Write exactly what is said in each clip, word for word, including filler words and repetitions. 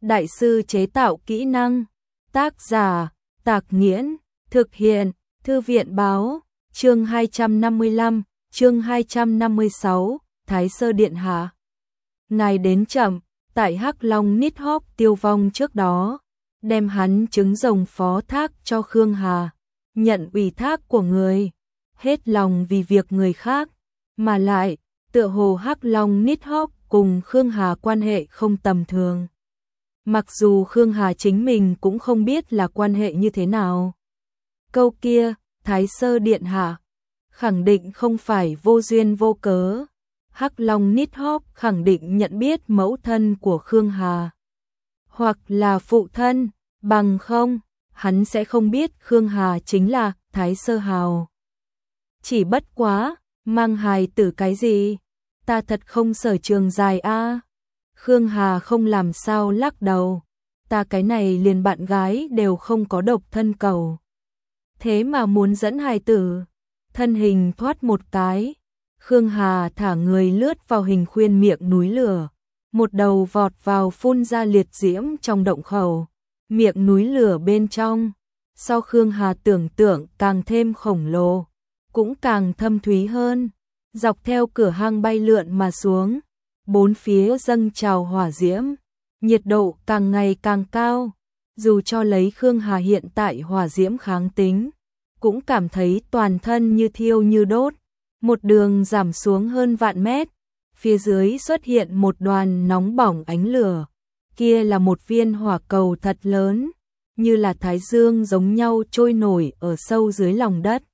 đại sư chế tạo kỹ năng. Tác giả, Tạc Nghiễn, thực hiện, Thư viện báo, chương hai trăm năm mươi lăm, chương hai trăm năm mươi sáu, Thái Sơ Điện Hạ. Ngài đến chậm, tại Hắc Long Nighthawk tiêu vong trước đó, đem hắn trứng rồng phó thác cho Khương Hà, nhận ủy thác của người, hết lòng vì việc người khác, mà lại, tựa hồ Hắc Long Nighthawk cùng Khương Hà quan hệ không tầm thường. Mặc dù Khương Hà chính mình cũng không biết là quan hệ như thế nào. Câu kia, Thái Sơ Điện Hạ, khẳng định không phải vô duyên vô cớ. Hắc Long Nighthawk khẳng định nhận biết mẫu thân của Khương Hà, hoặc là phụ thân, bằng không, hắn sẽ không biết Khương Hà chính là Thái Sơ Hào. Chỉ bất quá, mang hài tử cái gì? Ta thật không sở trường dài a. À. Khương Hà không làm sao lắc đầu. Ta cái này liền bạn gái đều không có độc thân cầu. Thế mà muốn dẫn hài tử. Thân hình thoát một cái. Khương Hà thả người lướt vào hình khuyên miệng núi lửa. Một đầu vọt vào phun ra liệt diễm trong động khẩu. Miệng núi lửa bên trong. Sau Khương Hà tưởng tượng càng thêm khổng lồ. Cũng càng thâm thúy hơn. Dọc theo cửa hang bay lượn mà xuống. Bốn phía dâng trào hỏa diễm, nhiệt độ càng ngày càng cao, dù cho lấy Khương Hà hiện tại hỏa diễm kháng tính, cũng cảm thấy toàn thân như thiêu như đốt, một đường giảm xuống hơn vạn mét, phía dưới xuất hiện một đoàn nóng bỏng ánh lửa, kia là một viên hỏa cầu thật lớn, như là thái dương giống nhau trôi nổi ở sâu dưới lòng đất,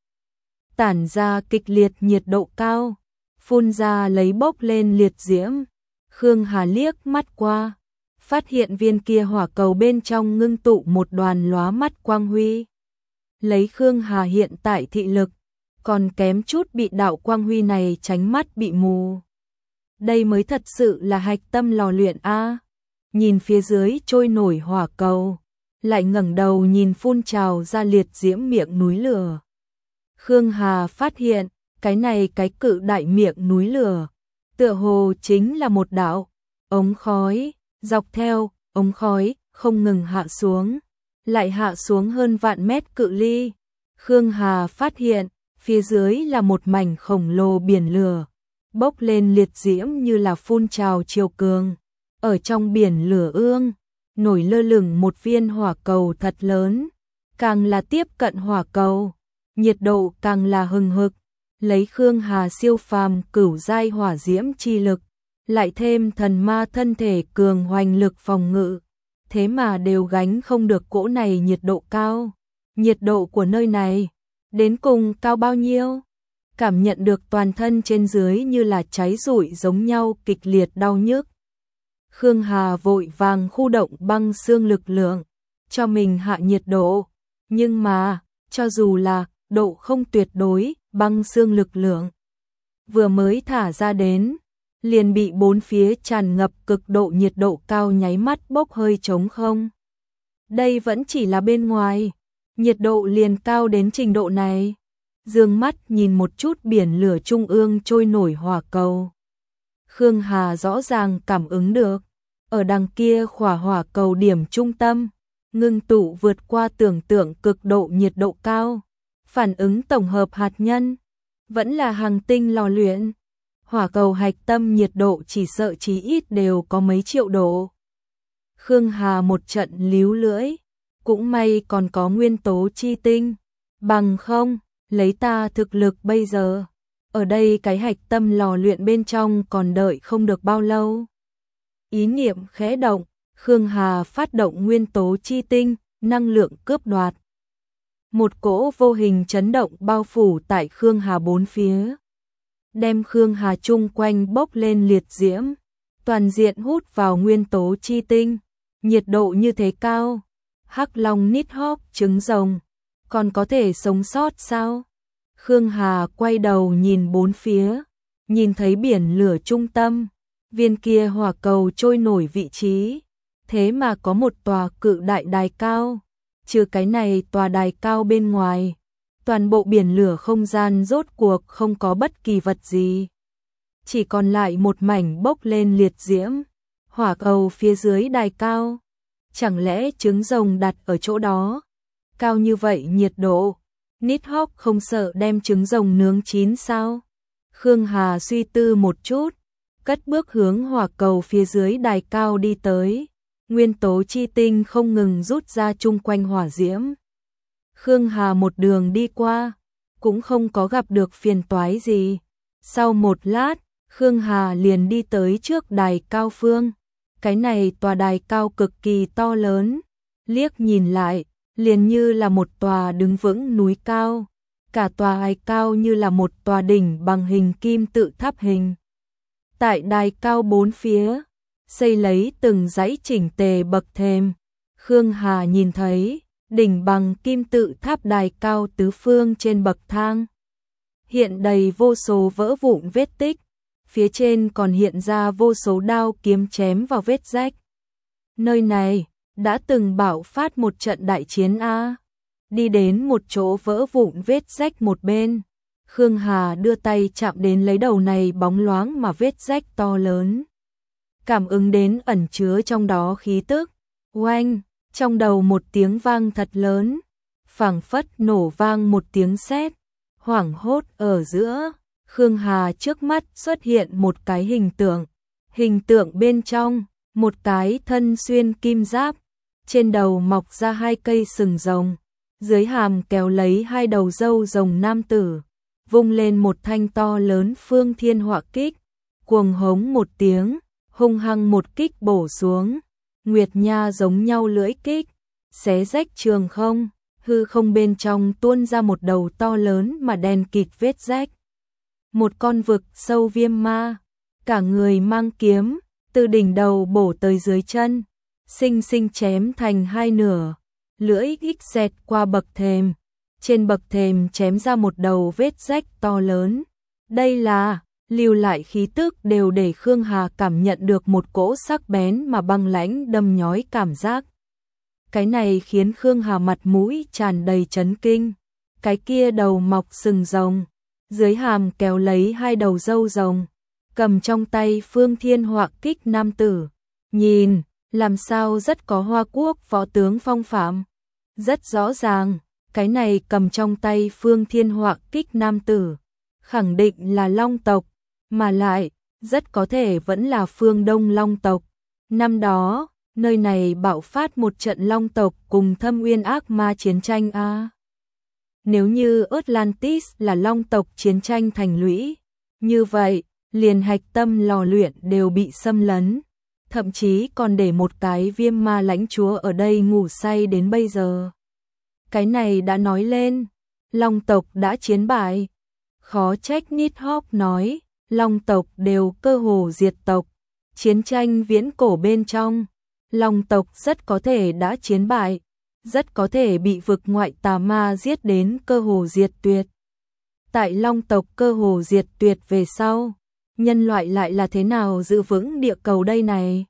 tản ra kịch liệt nhiệt độ cao. Phun ra lấy bốc lên liệt diễm. Khương Hà liếc mắt qua, phát hiện viên kia hỏa cầu bên trong ngưng tụ một đoàn lóa mắt quang huy. Lấy Khương Hà hiện tại thị lực, còn kém chút bị đạo quang huy này tránh mắt bị mù. Đây mới thật sự là hạch tâm lò luyện a. Nhìn phía dưới trôi nổi hỏa cầu, lại ngẩng đầu nhìn phun trào ra liệt diễm miệng núi lửa. Khương Hà phát hiện, cái này cái cự đại miệng núi lửa, tựa hồ chính là một đạo ống khói, dọc theo ống khói không ngừng hạ xuống, lại hạ xuống hơn vạn mét cự ly. Khương Hà phát hiện, phía dưới là một mảnh khổng lồ biển lửa, bốc lên liệt diễm như là phun trào triều cường. Ở trong biển lửa ương, nổi lơ lửng một viên hỏa cầu thật lớn, càng là tiếp cận hỏa cầu, nhiệt độ càng là hừng hực. Lấy Khương Hà siêu phàm cửu giai hỏa diễm chi lực, lại thêm thần ma thân thể cường hoành lực phòng ngự, thế mà đều gánh không được cỗ này nhiệt độ cao. Nhiệt độ của nơi này, đến cùng cao bao nhiêu? Cảm nhận được toàn thân trên dưới như là cháy rụi giống nhau kịch liệt đau nhức. Khương Hà vội vàng khu động băng xương lực lượng, cho mình hạ nhiệt độ, nhưng mà, cho dù là độ không tuyệt đối, băng xương lực lượng vừa mới thả ra đến, liền bị bốn phía tràn ngập cực độ nhiệt độ cao nháy mắt bốc hơi trống không. Đây vẫn chỉ là bên ngoài, nhiệt độ liền cao đến trình độ này. Dương mắt nhìn một chút biển lửa trung ương trôi nổi hỏa cầu. Khương Hà rõ ràng cảm ứng được, ở đằng kia khỏa hỏa cầu điểm trung tâm, ngưng tụ vượt qua tưởng tượng cực độ nhiệt độ cao. Phản ứng tổng hợp hạt nhân, vẫn là hành tinh lò luyện. Hỏa cầu hạch tâm nhiệt độ chỉ sợ chí ít đều có mấy triệu độ. Khương Hà một trận líu lưỡi, cũng may còn có nguyên tố chi tinh, bằng không, lấy ta thực lực bây giờ, ở đây cái hạch tâm lò luyện bên trong còn đợi không được bao lâu. Ý niệm khẽ động, Khương Hà phát động nguyên tố chi tinh, năng lượng cướp đoạt. Một cỗ vô hình chấn động bao phủ tại Khương Hà bốn phía, đem Khương Hà chung quanh bốc lên liệt diễm, toàn diện hút vào nguyên tố chi tinh, nhiệt độ như thế cao, Hắc Long Nighthawk trứng rồng, còn có thể sống sót sao? Khương Hà quay đầu nhìn bốn phía, nhìn thấy biển lửa trung tâm, viên kia hỏa cầu trôi nổi vị trí, thế mà có một tòa cự đại đài cao. Trừ cái này tòa đài cao bên ngoài, toàn bộ biển lửa không gian rốt cuộc không có bất kỳ vật gì. Chỉ còn lại một mảnh bốc lên liệt diễm, hỏa cầu phía dưới đài cao, chẳng lẽ trứng rồng đặt ở chỗ đó? Cao như vậy nhiệt độ, Nidhogg không sợ đem trứng rồng nướng chín sao? Khương Hà suy tư một chút, cất bước hướng hỏa cầu phía dưới đài cao đi tới. Nguyên tố chi tinh không ngừng rút ra chung quanh hỏa diễm. Khương Hà một đường đi qua, cũng không có gặp được phiền toái gì. Sau một lát, Khương Hà liền đi tới trước đài cao phương. Cái này tòa đài cao cực kỳ to lớn, liếc nhìn lại, liền như là một tòa đứng vững núi cao. Cả tòa đài cao như là một tòa đỉnh bằng hình kim tự tháp hình. Tại đài cao bốn phía, xây lấy từng dãy chỉnh tề bậc thềm. Khương Hà nhìn thấy đỉnh bằng kim tự tháp đài cao tứ phương trên bậc thang. Hiện đầy vô số vỡ vụn vết tích, phía trên còn hiện ra vô số đao kiếm chém vào vết rách. Nơi này đã từng bạo phát một trận đại chiến a. Đi đến một chỗ vỡ vụn vết rách một bên, Khương Hà đưa tay chạm đến lấy đầu này bóng loáng mà vết rách to lớn. Cảm ứng đến ẩn chứa trong đó khí tức. Oanh, trong đầu một tiếng vang thật lớn, phảng phất nổ vang một tiếng sét. Hoảng hốt ở giữa, Khương Hà trước mắt xuất hiện một cái hình tượng. Hình tượng bên trong, một cái thân xuyên kim giáp, trên đầu mọc ra hai cây sừng rồng, dưới hàm kéo lấy hai đầu râu rồng nam tử, vung lên một thanh to lớn phương thiên họa kích, cuồng hống một tiếng, hung hăng một kích bổ xuống. Nguyệt nha giống nhau lưỡi kích, xé rách trường không, hư không bên trong tuôn ra một đầu to lớn mà đen kịt vết rách. Một con vực sâu viêm ma, cả người mang kiếm, từ đỉnh đầu bổ tới dưới chân, xinh xinh chém thành hai nửa, lưỡi kích xẹt qua bậc thềm, trên bậc thềm chém ra một đầu vết rách to lớn. Đây là lưu lại khí tức đều để Khương Hà cảm nhận được một cỗ sắc bén mà băng lãnh đâm nhói cảm giác. Cái này khiến Khương Hà mặt mũi tràn đầy chấn kinh. Cái kia đầu mọc sừng rồng, dưới hàm kéo lấy hai đầu râu rồng, cầm trong tay phương thiên họa kích nam tử. Nhìn, làm sao rất có Hoa Quốc võ tướng phong phạm. Rất rõ ràng, cái này cầm trong tay phương thiên họa kích nam tử, khẳng định là Long tộc, mà lại, rất có thể vẫn là phương Đông Long tộc. Năm đó, nơi này bạo phát một trận Long tộc cùng Thâm Uyên ác ma chiến tranh a. À. Nếu như Atlantis là Long tộc chiến tranh thành lũy, như vậy, liền hạch tâm lò luyện đều bị xâm lấn, thậm chí còn để một cái viêm ma lãnh chúa ở đây ngủ say đến bây giờ. Cái này đã nói lên, Long tộc đã chiến bại. Khó trách Nidhogg nói, Long tộc đều cơ hồ diệt tộc. Chiến tranh viễn cổ bên trong, Long tộc rất có thể đã chiến bại, rất có thể bị vực ngoại tà ma giết đến cơ hồ diệt tuyệt. Tại Long tộc cơ hồ diệt tuyệt về sau, nhân loại lại là thế nào giữ vững địa cầu đây này?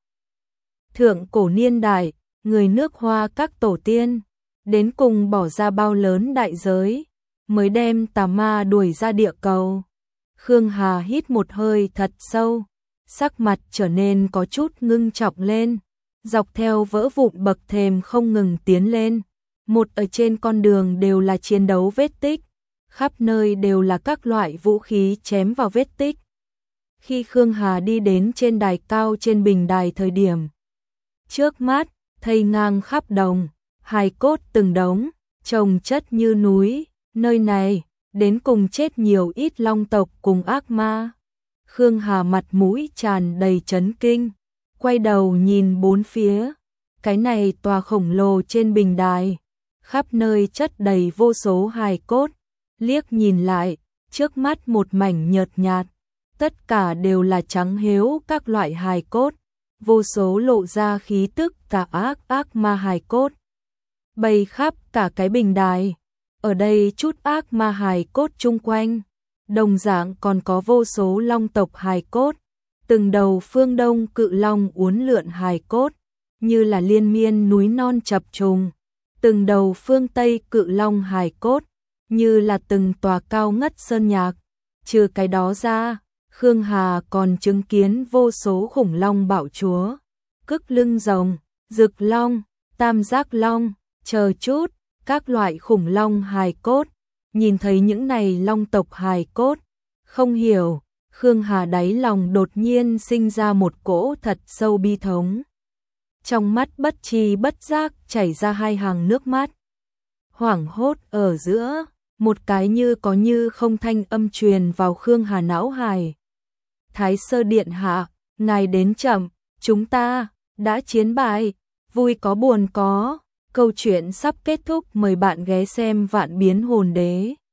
Thượng cổ niên đại, người nước Hoa các tổ tiên, đến cùng bỏ ra bao lớn đại giới, mới đem tà ma đuổi ra địa cầu. Khương Hà hít một hơi thật sâu, sắc mặt trở nên có chút ngưng trọng lên, dọc theo vỡ vụn bậc thềm không ngừng tiến lên. Một ở trên con đường đều là chiến đấu vết tích, khắp nơi đều là các loại vũ khí chém vào vết tích. Khi Khương Hà đi đến trên đài cao trên bình đài thời điểm, trước mắt, thây ngang khắp đồng, hài cốt từng đống, chồng chất như núi, nơi này, đến cùng chết nhiều ít Long tộc cùng ác ma. Khương Hà mặt mũi tràn đầy chấn kinh, quay đầu nhìn bốn phía, cái này tòa khổng lồ trên bình đài, khắp nơi chất đầy vô số hài cốt, liếc nhìn lại, trước mắt một mảnh nhợt nhạt, tất cả đều là trắng hếu các loại hài cốt, vô số lộ ra khí tức cả ác ác ma hài cốt, bày khắp cả cái bình đài. Ở đây chút ác ma hài cốt chung quanh, đồng dạng còn có vô số Long tộc hài cốt, từng đầu phương Đông cự long uốn lượn hài cốt, như là liên miên núi non chập trùng, từng đầu phương Tây cự long hài cốt, như là từng tòa cao ngất sơn nhạc. Trừ cái đó ra, Khương Hà còn chứng kiến vô số khủng long bạo chúa, cức lưng rồng, rực long, tam giác long, chờ chút, các loại khủng long hài cốt. Nhìn thấy những này long tộc hài cốt, không hiểu, Khương Hà đáy lòng đột nhiên sinh ra một cỗ thật sâu bi thống. Trong mắt bất tri bất giác chảy ra hai hàng nước mắt. Hoảng hốt ở giữa, một cái như có như không thanh âm truyền vào Khương Hà não hài. Thái Sơ Điện Hạ, ngài đến chậm, chúng ta đã chiến bại, vui có buồn có. Câu chuyện sắp kết thúc, mời bạn ghé xem Vạn Biến Hồn Đế.